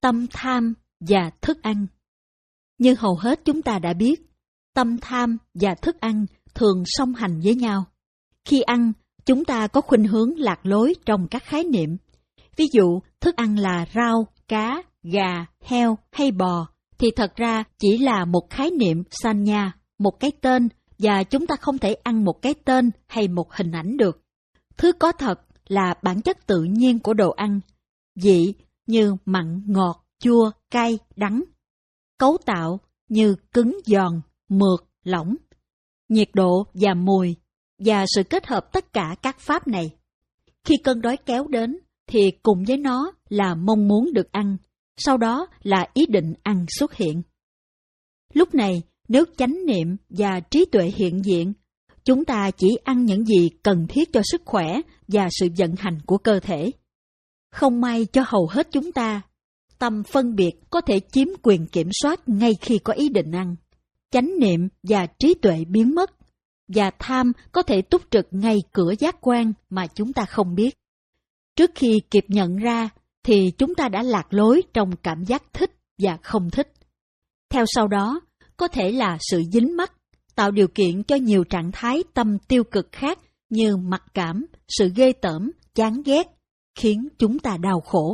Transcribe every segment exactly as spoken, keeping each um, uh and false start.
Tâm tham và thức ăn. Như hầu hết chúng ta đã biết, tâm tham và thức ăn thường song hành với nhau. Khi ăn, chúng ta có khuynh hướng lạc lối trong các khái niệm. Ví dụ, thức ăn là rau, cá, gà, heo hay bò, thì thật ra chỉ là một khái niệm sanya, một cái tên, và chúng ta không thể ăn một cái tên hay một hình ảnh được. Thứ có thật là bản chất tự nhiên của đồ ăn, vị như mặn, ngọt, chua, cay, đắng. Cấu tạo như cứng, giòn, mượt, lỏng. Nhiệt độ và mùi, và sự kết hợp tất cả các pháp này. Khi cơn đói kéo đến, thì cùng với nó là mong muốn được ăn, sau đó là ý định ăn xuất hiện. Lúc này, nếu chánh niệm và trí tuệ hiện diện, chúng ta chỉ ăn những gì cần thiết cho sức khỏe và sự vận hành của cơ thể. Không may cho hầu hết chúng ta, tâm phân biệt có thể chiếm quyền kiểm soát ngay khi có ý định ăn. Chánh niệm và trí tuệ biến mất, và tham có thể túc trực ngay cửa giác quan mà chúng ta không biết. Trước khi kịp nhận ra, thì chúng ta đã lạc lối trong cảm giác thích và không thích. Theo sau đó, có thể là sự dính mắc, tạo điều kiện cho nhiều trạng thái tâm tiêu cực khác như mặc cảm, sự ghê tởm, chán ghét, khiến chúng ta đau khổ.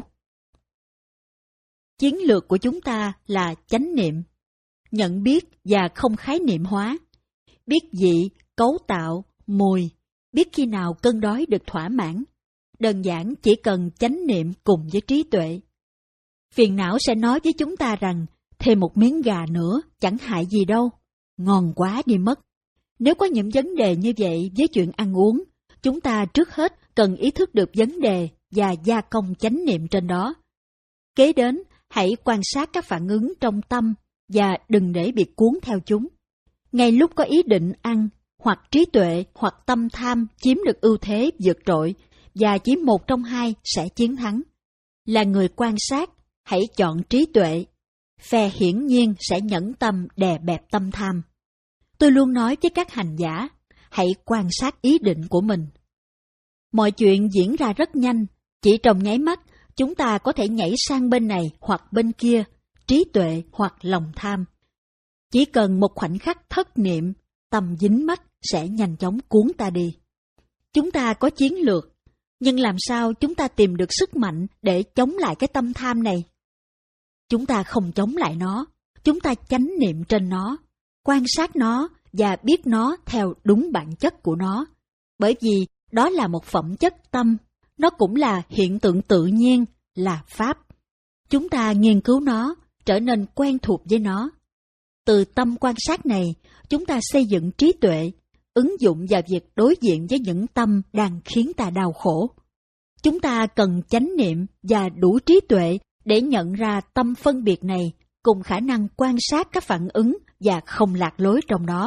Chiến lược của chúng ta là chánh niệm, nhận biết và không khái niệm hóa, biết vị, cấu tạo, mùi, biết khi nào cơn đói được thỏa mãn. Đơn giản chỉ cần chánh niệm cùng với trí tuệ. Phiền não sẽ nói với chúng ta rằng thêm một miếng gà nữa chẳng hại gì đâu, ngon quá đi mất. Nếu có những vấn đề như vậy với chuyện ăn uống, chúng ta trước hết cần ý thức được vấn đề và gia công chánh niệm trên đó. Kế đến, hãy quan sát các phản ứng trong tâm và đừng để bị cuốn theo chúng. Ngay lúc có ý định ăn, hoặc trí tuệ hoặc tâm tham chiếm được ưu thế vượt trội, và chỉ một trong hai sẽ chiến thắng. Là người quan sát, hãy chọn trí tuệ. Phe hiển nhiên sẽ nhẫn tâm đè bẹp tâm tham. Tôi luôn nói với các hành giả, hãy quan sát ý định của mình. Mọi chuyện diễn ra rất nhanh, chỉ trong nháy mắt, chúng ta có thể nhảy sang bên này hoặc bên kia, trí tuệ hoặc lòng tham. Chỉ cần một khoảnh khắc thất niệm, tâm dính mắc sẽ nhanh chóng cuốn ta đi. Chúng ta có chiến lược, nhưng làm sao chúng ta tìm được sức mạnh để chống lại cái tâm tham này? Chúng ta không chống lại nó, chúng ta chánh niệm trên nó, quan sát nó và biết nó theo đúng bản chất của nó. Bởi vì đó là một phẩm chất tâm, nó cũng là hiện tượng tự nhiên, là pháp. Chúng ta nghiên cứu nó, trở nên quen thuộc với nó. Từ tâm quan sát này, chúng ta xây dựng trí tuệ, ứng dụng vào việc đối diện với những tâm đang khiến ta đau khổ. Chúng ta cần chánh niệm và đủ trí tuệ để nhận ra tâm phân biệt này cùng khả năng quan sát các phản ứng và không lạc lối trong đó.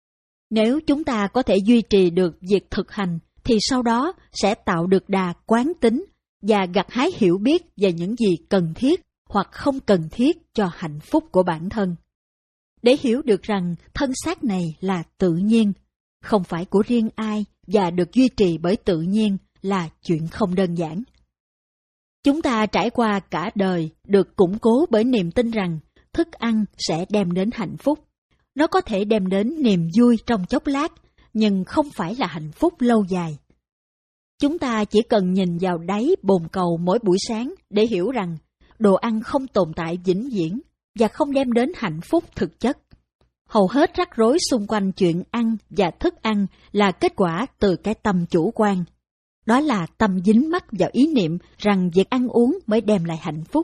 Nếu chúng ta có thể duy trì được việc thực hành, thì sau đó sẽ tạo được đà quán tính và gặt hái hiểu biết về những gì cần thiết hoặc không cần thiết cho hạnh phúc của bản thân. Để hiểu được rằng thân xác này là tự nhiên, không phải của riêng ai và được duy trì bởi tự nhiên là chuyện không đơn giản. Chúng ta trải qua cả đời được củng cố bởi niềm tin rằng thức ăn sẽ đem đến hạnh phúc. Nó có thể đem đến niềm vui trong chốc lát, nhưng không phải là hạnh phúc lâu dài. Chúng ta chỉ cần nhìn vào đáy bồn cầu mỗi buổi sáng để hiểu rằng đồ ăn không tồn tại vĩnh viễn và không đem đến hạnh phúc thực chất. Hầu hết rắc rối xung quanh chuyện ăn và thức ăn là kết quả từ cái tâm chủ quan. Đó là tâm dính mắc vào ý niệm rằng việc ăn uống mới đem lại hạnh phúc.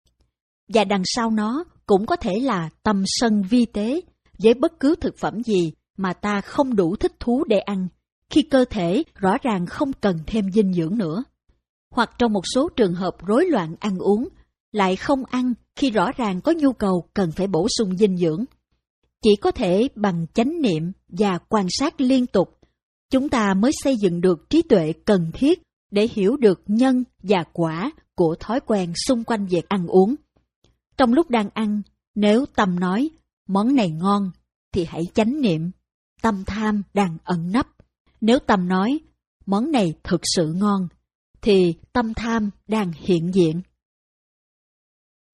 Và đằng sau nó cũng có thể là tâm sân vi tế với bất cứ thực phẩm gì mà ta không đủ thích thú để ăn, khi cơ thể rõ ràng không cần thêm dinh dưỡng nữa. Hoặc trong một số trường hợp rối loạn ăn uống, lại không ăn khi rõ ràng có nhu cầu cần phải bổ sung dinh dưỡng. Chỉ có thể bằng chánh niệm và quan sát liên tục, chúng ta mới xây dựng được trí tuệ cần thiết để hiểu được nhân và quả của thói quen xung quanh việc ăn uống. Trong lúc đang ăn, nếu tâm nói, món này ngon, thì hãy chánh niệm, tâm tham đang ẩn nấp. Nếu tâm nói, món này thực sự ngon, thì tâm tham đang hiện diện.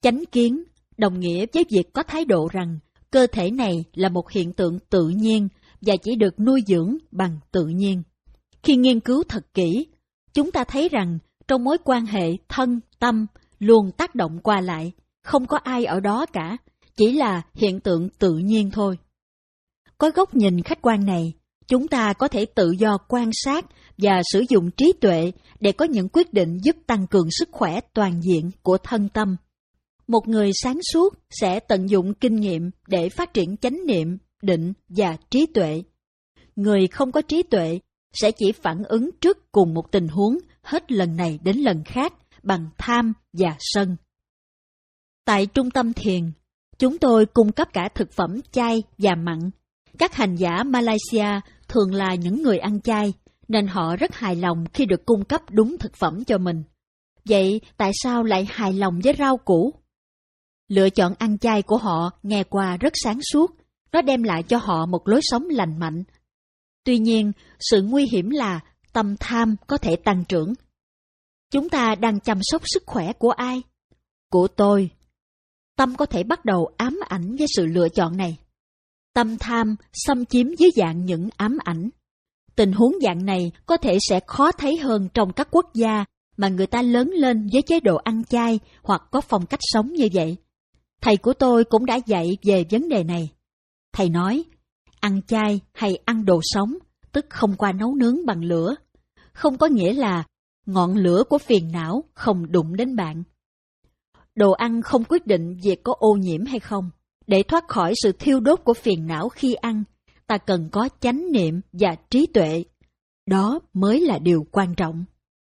Chánh kiến đồng nghĩa với việc có thái độ rằng cơ thể này là một hiện tượng tự nhiên và chỉ được nuôi dưỡng bằng tự nhiên. Khi nghiên cứu thật kỹ, chúng ta thấy rằng trong mối quan hệ thân, tâm luôn tác động qua lại, không có ai ở đó cả, chỉ là hiện tượng tự nhiên thôi. Có góc nhìn khách quan này, chúng ta có thể tự do quan sát và sử dụng trí tuệ để có những quyết định giúp tăng cường sức khỏe toàn diện của thân tâm. Một người sáng suốt sẽ tận dụng kinh nghiệm để phát triển chánh niệm, định và trí tuệ. Người không có trí tuệ sẽ chỉ phản ứng trước cùng một tình huống hết lần này đến lần khác bằng tham và sân. Tại trung tâm thiền, chúng tôi cung cấp cả thực phẩm chay và mặn. Các hành giả Malaysia thường là những người ăn chay, nên họ rất hài lòng khi được cung cấp đúng thực phẩm cho mình. Vậy tại sao lại hài lòng với rau củ? Lựa chọn ăn chay của họ nghe qua rất sáng suốt, nó đem lại cho họ một lối sống lành mạnh. Tuy nhiên, sự nguy hiểm là tâm tham có thể tăng trưởng. Chúng ta đang chăm sóc sức khỏe của ai? Của tôi. Tâm có thể bắt đầu ám ảnh với sự lựa chọn này. Tâm tham xâm chiếm dưới dạng những ám ảnh. Tình huống dạng này có thể sẽ khó thấy hơn trong các quốc gia mà người ta lớn lên với chế độ ăn chay hoặc có phong cách sống như vậy. Thầy của tôi cũng đã dạy về vấn đề này. Thầy nói, ăn chay hay ăn đồ sống, tức không qua nấu nướng bằng lửa, không có nghĩa là ngọn lửa của phiền não không đụng đến bạn. Đồ ăn không quyết định việc có ô nhiễm hay không. Để thoát khỏi sự thiêu đốt của phiền não khi ăn, ta cần có chánh niệm và trí tuệ. Đó mới là điều quan trọng.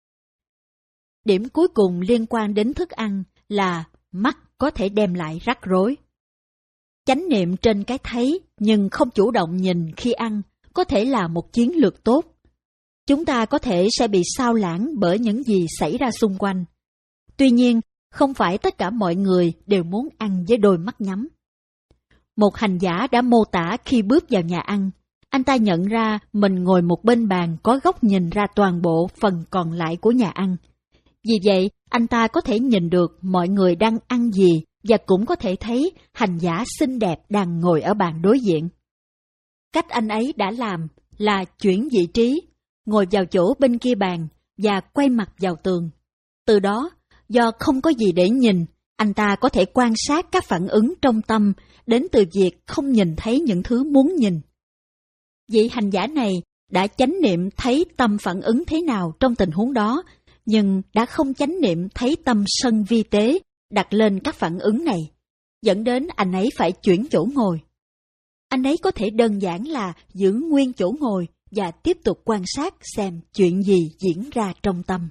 Điểm cuối cùng liên quan đến thức ăn là mắt có thể đem lại rắc rối. Chánh niệm trên cái thấy nhưng không chủ động nhìn khi ăn có thể là một chiến lược tốt. Chúng ta có thể sẽ bị xao lãng bởi những gì xảy ra xung quanh. Tuy nhiên, không phải tất cả mọi người đều muốn ăn với đôi mắt nhắm. Một hành giả đã mô tả khi bước vào nhà ăn, anh ta nhận ra mình ngồi một bên bàn có góc nhìn ra toàn bộ phần còn lại của nhà ăn. Vì vậy, anh ta có thể nhìn được mọi người đang ăn gì và cũng có thể thấy hành giả xinh đẹp đang ngồi ở bàn đối diện. Cách anh ấy đã làm là chuyển vị trí, ngồi vào chỗ bên kia bàn và quay mặt vào tường. Từ đó, do không có gì để nhìn, anh ta có thể quan sát các phản ứng trong tâm đến từ việc không nhìn thấy những thứ muốn nhìn. Vị hành giả này đã chánh niệm thấy tâm phản ứng thế nào trong tình huống đó, nhưng đã không chánh niệm thấy tâm sân vi tế đặt lên các phản ứng này, dẫn đến anh ấy phải chuyển chỗ ngồi. Anh ấy có thể đơn giản là giữ nguyên chỗ ngồi và tiếp tục quan sát xem chuyện gì diễn ra trong tâm.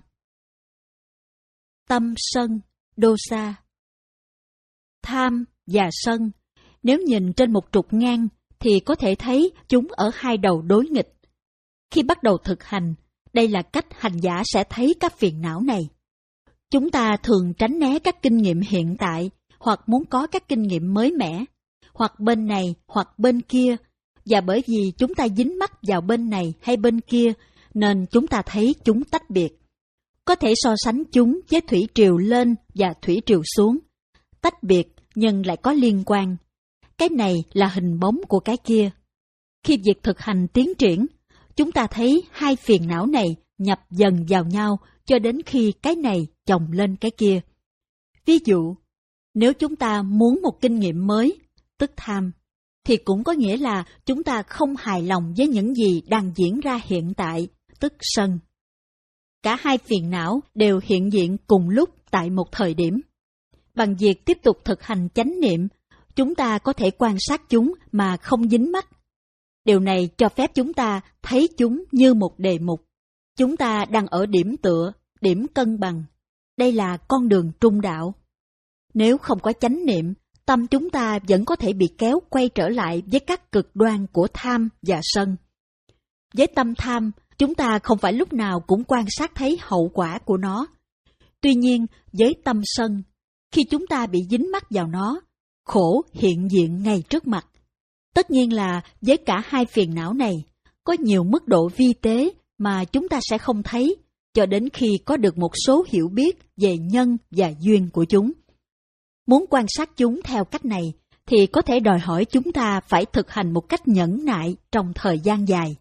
Tâm sân, dosa. Tham và sân, nếu nhìn trên một trục ngang thì có thể thấy chúng ở hai đầu đối nghịch. Khi bắt đầu thực hành, đây là cách hành giả sẽ thấy các phiền não này. Chúng ta thường tránh né các kinh nghiệm hiện tại hoặc muốn có các kinh nghiệm mới mẻ, hoặc bên này hoặc bên kia, và bởi vì chúng ta dính mắc vào bên này hay bên kia nên chúng ta thấy chúng tách biệt. Có thể so sánh chúng với thủy triều lên và thủy triều xuống. Tách biệt nhưng lại có liên quan. Cái này là hình bóng của cái kia. Khi việc thực hành tiến triển, chúng ta thấy hai phiền não này nhập dần vào nhau cho đến khi cái này chồng lên cái kia. Ví dụ, nếu chúng ta muốn một kinh nghiệm mới, tức tham, thì cũng có nghĩa là chúng ta không hài lòng với những gì đang diễn ra hiện tại, tức sân. Cả hai phiền não đều hiện diện cùng lúc tại một thời điểm. Bằng việc tiếp tục thực hành chánh niệm, chúng ta có thể quan sát chúng mà không dính mắc. Điều này cho phép chúng ta thấy chúng như một đề mục. Chúng ta đang ở điểm tựa, điểm cân bằng. Đây là con đường trung đạo. Nếu không có chánh niệm, tâm chúng ta vẫn có thể bị kéo quay trở lại với các cực đoan của tham và sân. Với tâm tham, chúng ta không phải lúc nào cũng quan sát thấy hậu quả của nó. Tuy nhiên, với tâm sân, khi chúng ta bị dính mắc vào nó, khổ hiện diện ngay trước mặt. Tất nhiên là với cả hai phiền não này, có nhiều mức độ vi tế mà chúng ta sẽ không thấy, cho đến khi có được một số hiểu biết về nhân và duyên của chúng. Muốn quan sát chúng theo cách này thì có thể đòi hỏi chúng ta phải thực hành một cách nhẫn nại trong thời gian dài.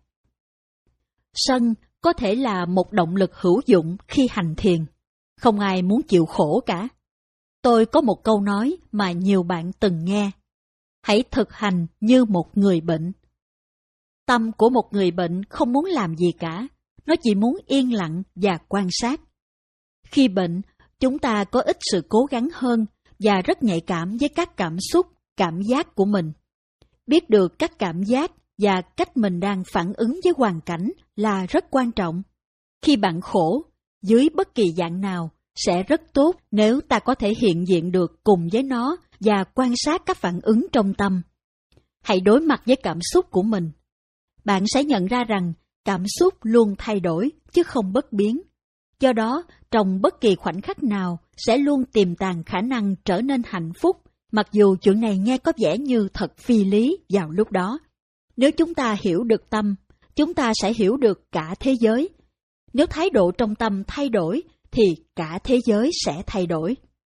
Sân có thể là một động lực hữu dụng khi hành thiền. Không ai muốn chịu khổ cả. Tôi có một câu nói mà nhiều bạn từng nghe. Hãy thực hành như một người bệnh. Tâm của một người bệnh không muốn làm gì cả. Nó chỉ muốn yên lặng và quan sát. Khi bệnh, chúng ta có ít sự cố gắng hơn và rất nhạy cảm với các cảm xúc, cảm giác của mình. Biết được các cảm giác và cách mình đang phản ứng với hoàn cảnh là rất quan trọng. Khi bạn khổ, dưới bất kỳ dạng nào, sẽ rất tốt nếu ta có thể hiện diện được cùng với nó và quan sát các phản ứng trong tâm. Hãy đối mặt với cảm xúc của mình. Bạn sẽ nhận ra rằng cảm xúc luôn thay đổi chứ không bất biến. Do đó, trong bất kỳ khoảnh khắc nào sẽ luôn tiềm tàng khả năng trở nên hạnh phúc, mặc dù chuyện này nghe có vẻ như thật phi lý vào lúc đó. Nếu chúng ta hiểu được tâm, chúng ta sẽ hiểu được cả thế giới. Nếu thái độ trong tâm thay đổi, thì cả thế giới sẽ thay đổi.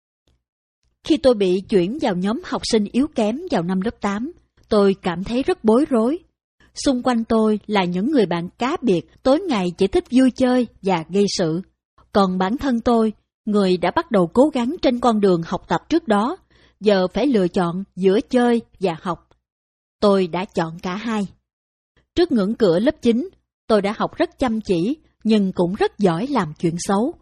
Khi tôi bị chuyển vào nhóm học sinh yếu kém vào năm lớp tám, tôi cảm thấy rất bối rối. Xung quanh tôi là những người bạn cá biệt, tối ngày chỉ thích vui chơi và gây sự. Còn bản thân tôi, người đã bắt đầu cố gắng trên con đường học tập trước đó, giờ phải lựa chọn giữa chơi và học. Tôi đã chọn cả hai. Trước ngưỡng cửa lớp chín, tôi đã học rất chăm chỉ, nhưng cũng rất giỏi làm chuyện xấu.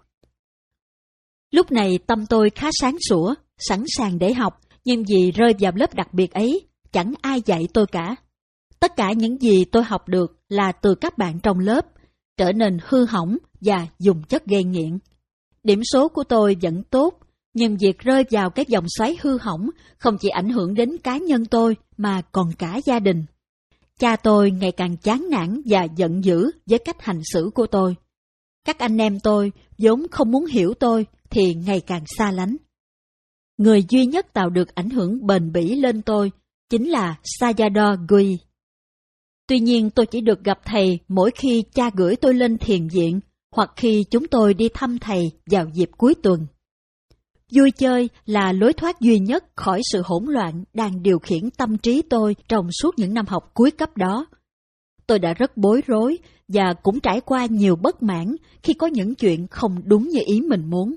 Lúc này tâm tôi khá sáng sủa, sẵn sàng để học, nhưng vì rơi vào lớp đặc biệt ấy, chẳng ai dạy tôi cả. Tất cả những gì tôi học được là từ các bạn trong lớp, trở nên hư hỏng và dùng chất gây nghiện. Điểm số của tôi vẫn tốt, nhưng việc rơi vào cái vòng xoáy hư hỏng không chỉ ảnh hưởng đến cá nhân tôi mà còn cả gia đình. Cha tôi ngày càng chán nản và giận dữ với cách hành xử của tôi. Các anh em tôi vốn không muốn hiểu tôi thì ngày càng xa lánh. Người duy nhất tạo được ảnh hưởng bền bỉ lên tôi chính là Sayadaw Gui. Tuy nhiên tôi chỉ được gặp thầy mỗi khi cha gửi tôi lên thiền viện hoặc khi chúng tôi đi thăm thầy vào dịp cuối tuần. Vui chơi là lối thoát duy nhất khỏi sự hỗn loạn đang điều khiển tâm trí tôi trong suốt những năm học cuối cấp đó. Tôi đã rất bối rối và cũng trải qua nhiều bất mãn khi có những chuyện không đúng như ý mình muốn.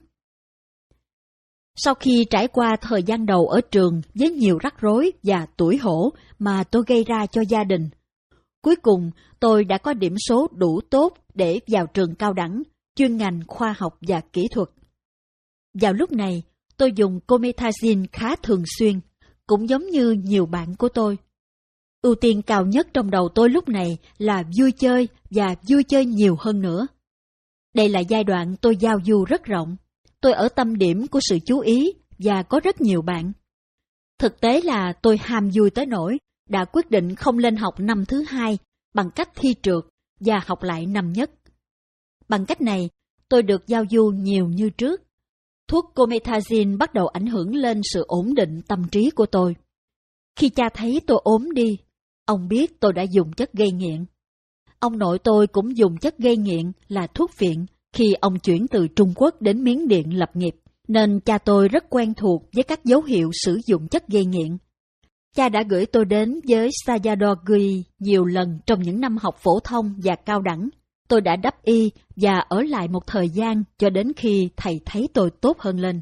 Sau khi trải qua thời gian đầu ở trường với nhiều rắc rối và tủi hổ mà tôi gây ra cho gia đình, cuối cùng tôi đã có điểm số đủ tốt để vào trường cao đẳng, chuyên ngành khoa học và kỹ thuật. Vào lúc này, tôi dùng Comethazine khá thường xuyên, cũng giống như nhiều bạn của tôi. Ưu tiên cao nhất trong đầu tôi lúc này là vui chơi và vui chơi nhiều hơn nữa. Đây là giai đoạn tôi giao du rất rộng. Tôi ở tâm điểm của sự chú ý và có rất nhiều bạn. Thực tế là tôi ham vui tới nỗi đã quyết định không lên học năm thứ hai bằng cách thi trượt và học lại năm nhất. Bằng cách này, tôi được giao du nhiều như trước. Thuốc Comethazine bắt đầu ảnh hưởng lên sự ổn định tâm trí của tôi. Khi cha thấy tôi ốm đi, ông biết tôi đã dùng chất gây nghiện. Ông nội tôi cũng dùng chất gây nghiện là thuốc phiện khi ông chuyển từ Trung Quốc đến Miến Điện lập nghiệp, nên cha tôi rất quen thuộc với các dấu hiệu sử dụng chất gây nghiện. Cha đã gửi tôi đến với Sayadaw Gui nhiều lần trong những năm học phổ thông và cao đẳng. Tôi đã đắp y và ở lại một thời gian cho đến khi thầy thấy tôi tốt hơn lên.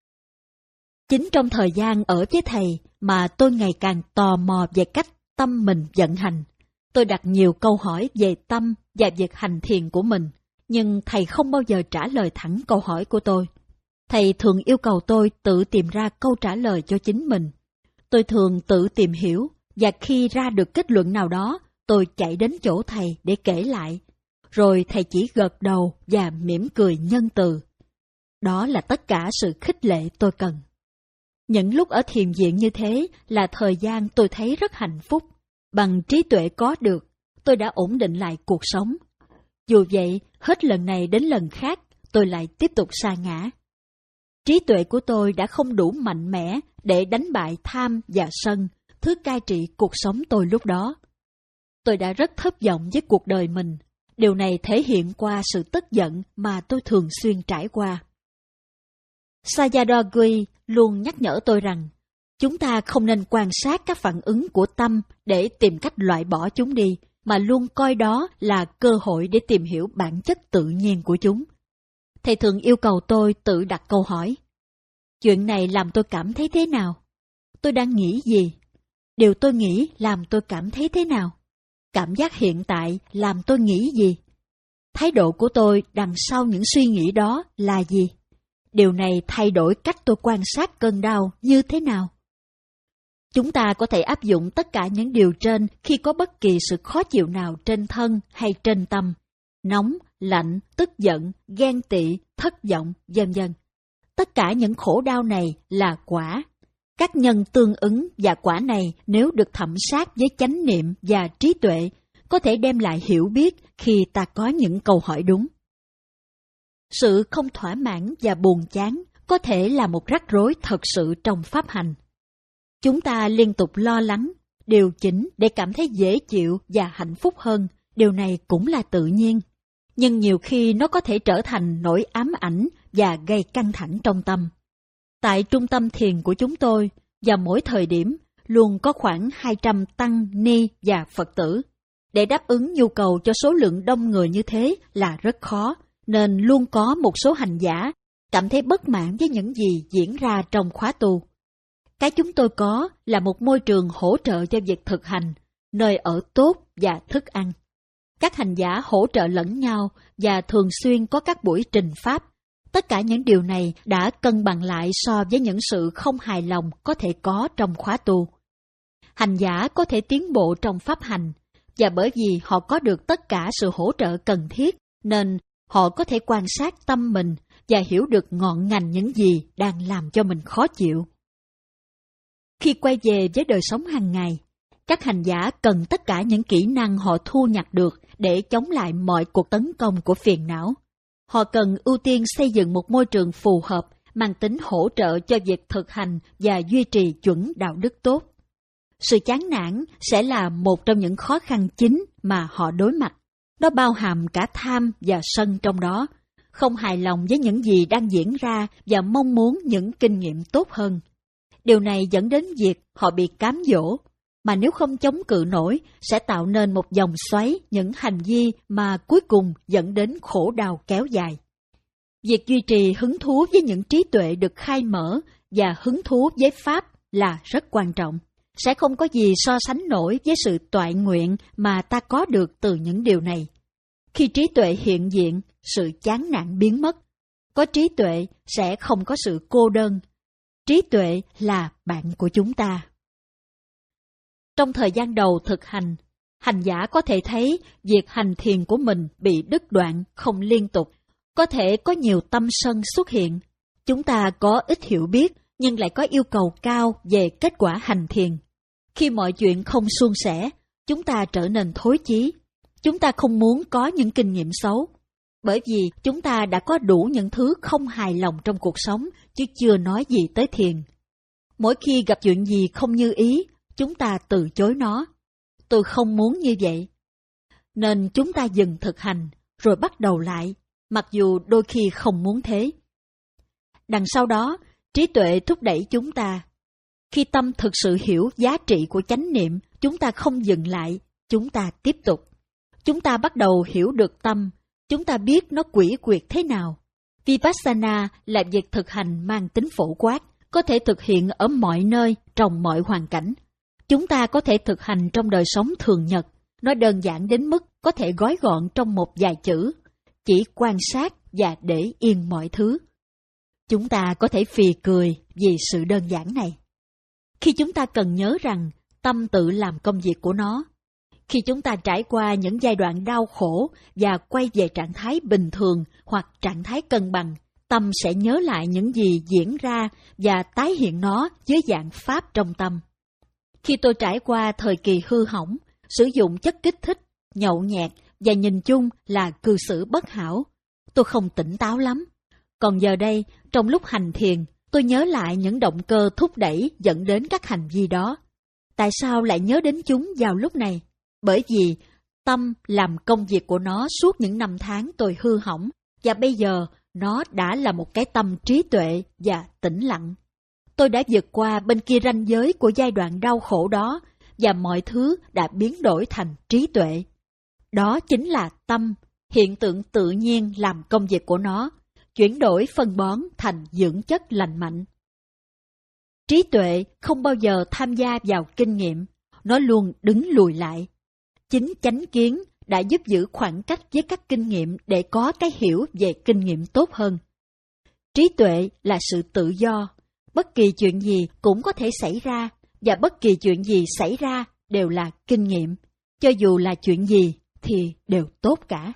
Chính trong thời gian ở với thầy mà tôi ngày càng tò mò về cách tâm mình vận hành. Tôi đặt nhiều câu hỏi về tâm và việc hành thiền của mình, nhưng thầy không bao giờ trả lời thẳng câu hỏi của tôi. Thầy thường yêu cầu tôi tự tìm ra câu trả lời cho chính mình. Tôi thường tự tìm hiểu, và khi ra được kết luận nào đó, tôi chạy đến chỗ thầy để kể lại. Rồi thầy chỉ gật đầu và mỉm cười nhân từ. Đó là tất cả sự khích lệ tôi cần. Những lúc ở thiền viện như thế là thời gian tôi thấy rất hạnh phúc. Bằng trí tuệ có được, tôi đã ổn định lại cuộc sống. Dù vậy, hết lần này đến lần khác, tôi lại tiếp tục sa ngã. Trí tuệ của tôi đã không đủ mạnh mẽ để đánh bại tham và sân, thứ cai trị cuộc sống tôi lúc đó. Tôi đã rất thất vọng với cuộc đời mình. Điều này thể hiện qua sự tức giận mà tôi thường xuyên trải qua. Sayadaw luôn nhắc nhở tôi rằng, chúng ta không nên quan sát các phản ứng của tâm để tìm cách loại bỏ chúng đi, mà luôn coi đó là cơ hội để tìm hiểu bản chất tự nhiên của chúng. Thầy thường yêu cầu tôi tự đặt câu hỏi. Chuyện này làm tôi cảm thấy thế nào? Tôi đang nghĩ gì? Điều tôi nghĩ làm tôi cảm thấy thế nào? Cảm giác hiện tại làm tôi nghĩ gì? Thái độ của tôi đằng sau những suy nghĩ đó là gì? Điều này thay đổi cách tôi quan sát cơn đau như thế nào? Chúng ta có thể áp dụng tất cả những điều trên khi có bất kỳ sự khó chịu nào trên thân hay trên tâm. Nóng, lạnh, tức giận, ghen tị, thất vọng, vân vân. Tất cả những khổ đau này là quả. Các nhân tương ứng và quả này nếu được thẩm sát với chánh niệm và trí tuệ, có thể đem lại hiểu biết khi ta có những câu hỏi đúng. Sự không thỏa mãn và buồn chán có thể là một rắc rối thật sự trong pháp hành. Chúng ta liên tục lo lắng, điều chỉnh để cảm thấy dễ chịu và hạnh phúc hơn, điều này cũng là tự nhiên. Nhưng nhiều khi nó có thể trở thành nỗi ám ảnh và gây căng thẳng trong tâm. Tại trung tâm thiền của chúng tôi, vào mỗi thời điểm, luôn có khoảng hai trăm tăng, ni và Phật tử. Để đáp ứng nhu cầu cho số lượng đông người như thế là rất khó, nên luôn có một số hành giả cảm thấy bất mãn với những gì diễn ra trong khóa tu. Cái chúng tôi có là một môi trường hỗ trợ cho việc thực hành, nơi ở tốt và thức ăn. Các hành giả hỗ trợ lẫn nhau và thường xuyên có các buổi trình pháp. Tất cả những điều này đã cân bằng lại so với những sự không hài lòng có thể có trong khóa tu. Hành giả có thể tiến bộ trong pháp hành, và bởi vì họ có được tất cả sự hỗ trợ cần thiết, nên họ có thể quan sát tâm mình và hiểu được ngọn ngành những gì đang làm cho mình khó chịu. Khi quay về với đời sống hàng ngày, các hành giả cần tất cả những kỹ năng họ thu nhặt được để chống lại mọi cuộc tấn công của phiền não. Họ cần ưu tiên xây dựng một môi trường phù hợp, mang tính hỗ trợ cho việc thực hành và duy trì chuẩn đạo đức tốt. Sự chán nản sẽ là một trong những khó khăn chính mà họ đối mặt. Nó bao hàm cả tham và sân trong đó, không hài lòng với những gì đang diễn ra và mong muốn những kinh nghiệm tốt hơn. Điều này dẫn đến việc họ bị cám dỗ, mà nếu không chống cự nổi sẽ tạo nên một vòng xoáy những hành vi mà cuối cùng dẫn đến khổ đau kéo dài. Việc duy trì hứng thú với những trí tuệ được khai mở và hứng thú với Pháp là rất quan trọng. Sẽ không có gì so sánh nổi với sự toại nguyện mà ta có được từ những điều này. Khi trí tuệ hiện diện, sự chán nản biến mất. Có trí tuệ sẽ không có sự cô đơn. Trí tuệ là bạn của chúng ta. Trong thời gian đầu thực hành, hành giả có thể thấy việc hành thiền của mình bị đứt đoạn, không liên tục. Có thể có nhiều tâm sân xuất hiện. Chúng ta có ít hiểu biết nhưng lại có yêu cầu cao về kết quả hành thiền. Khi mọi chuyện không suôn sẻ, chúng ta trở nên thối chí. Chúng ta không muốn có những kinh nghiệm xấu, bởi vì chúng ta đã có đủ những thứ không hài lòng trong cuộc sống, chứ chưa nói gì tới thiền. Mỗi khi gặp chuyện gì không như ý, chúng ta từ chối nó. Tôi không muốn như vậy. Nên chúng ta dừng thực hành, rồi bắt đầu lại, mặc dù đôi khi không muốn thế. Đằng sau đó, trí tuệ thúc đẩy chúng ta. Khi tâm thực sự hiểu giá trị của chánh niệm, chúng ta không dừng lại, chúng ta tiếp tục. Chúng ta bắt đầu hiểu được tâm, chúng ta biết nó quỷ quyệt thế nào. Vipassana là việc thực hành mang tính phổ quát, có thể thực hiện ở mọi nơi, trong mọi hoàn cảnh. Chúng ta có thể thực hành trong đời sống thường nhật, nó đơn giản đến mức có thể gói gọn trong một vài chữ, chỉ quan sát và để yên mọi thứ. Chúng ta có thể phì cười vì sự đơn giản này. Khi chúng ta cần nhớ rằng tâm tự làm công việc của nó, khi chúng ta trải qua những giai đoạn đau khổ và quay về trạng thái bình thường hoặc trạng thái cân bằng, tâm sẽ nhớ lại những gì diễn ra và tái hiện nó dưới dạng pháp trong tâm. Khi tôi trải qua thời kỳ hư hỏng, sử dụng chất kích thích, nhậu nhẹt và nhìn chung là cư xử bất hảo, tôi không tỉnh táo lắm. Còn giờ đây, trong lúc hành thiền, tôi nhớ lại những động cơ thúc đẩy dẫn đến các hành vi đó. Tại sao lại nhớ đến chúng vào lúc này? Bởi vì tâm làm công việc của nó suốt những năm tháng tôi hư hỏng, và bây giờ nó đã là một cái tâm trí tuệ và tĩnh lặng. Tôi đã vượt qua bên kia ranh giới của giai đoạn đau khổ đó và mọi thứ đã biến đổi thành trí tuệ. Đó chính là tâm, hiện tượng tự nhiên làm công việc của nó, chuyển đổi phân bón thành dưỡng chất lành mạnh. Trí tuệ không bao giờ tham gia vào kinh nghiệm, nó luôn đứng lùi lại. Chính chánh kiến đã giúp giữ khoảng cách với các kinh nghiệm để có cái hiểu về kinh nghiệm tốt hơn. Trí tuệ là sự tự do, bất kỳ chuyện gì cũng có thể xảy ra, và bất kỳ chuyện gì xảy ra đều là kinh nghiệm, cho dù là chuyện gì thì đều tốt cả.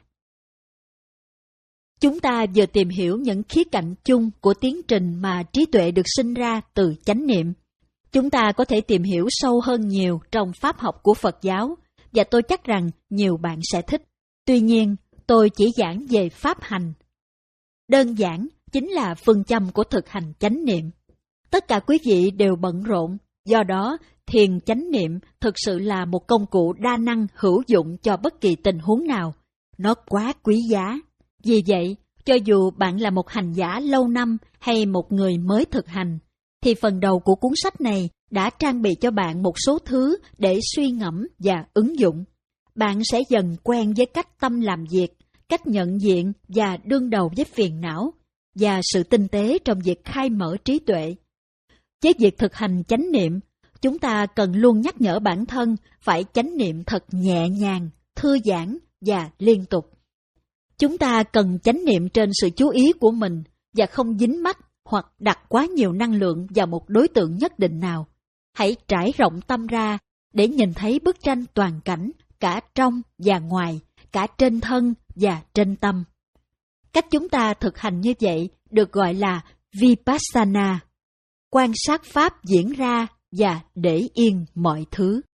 Chúng ta vừa tìm hiểu những khía cạnh chung của tiến trình mà trí tuệ được sinh ra từ chánh niệm. Chúng ta có thể tìm hiểu sâu hơn nhiều trong pháp học của Phật giáo, và tôi chắc rằng nhiều bạn sẽ thích. Tuy nhiên, tôi chỉ giảng về pháp hành. Đơn giản chính là phương châm của thực hành chánh niệm. Tất cả quý vị đều bận rộn, do đó thiền chánh niệm thực sự là một công cụ đa năng hữu dụng cho bất kỳ tình huống nào. Nó quá quý giá. Vì vậy, cho dù bạn là một hành giả lâu năm hay một người mới thực hành, thì phần đầu của cuốn sách này đã trang bị cho bạn một số thứ để suy ngẫm và ứng dụng. Bạn sẽ dần quen với cách tâm làm việc, cách nhận diện và đương đầu với phiền não, và sự tinh tế trong việc khai mở trí tuệ. Với việc thực hành chánh niệm, chúng ta cần luôn nhắc nhở bản thân phải chánh niệm thật nhẹ nhàng, thư giãn và liên tục. Chúng ta cần chánh niệm trên sự chú ý của mình và không dính mắc hoặc đặt quá nhiều năng lượng vào một đối tượng nhất định nào. Hãy trải rộng tâm ra để nhìn thấy bức tranh toàn cảnh, cả trong và ngoài, cả trên thân và trên tâm. Cách chúng ta thực hành như vậy được gọi là Vipassana, quan sát pháp diễn ra và để yên mọi thứ.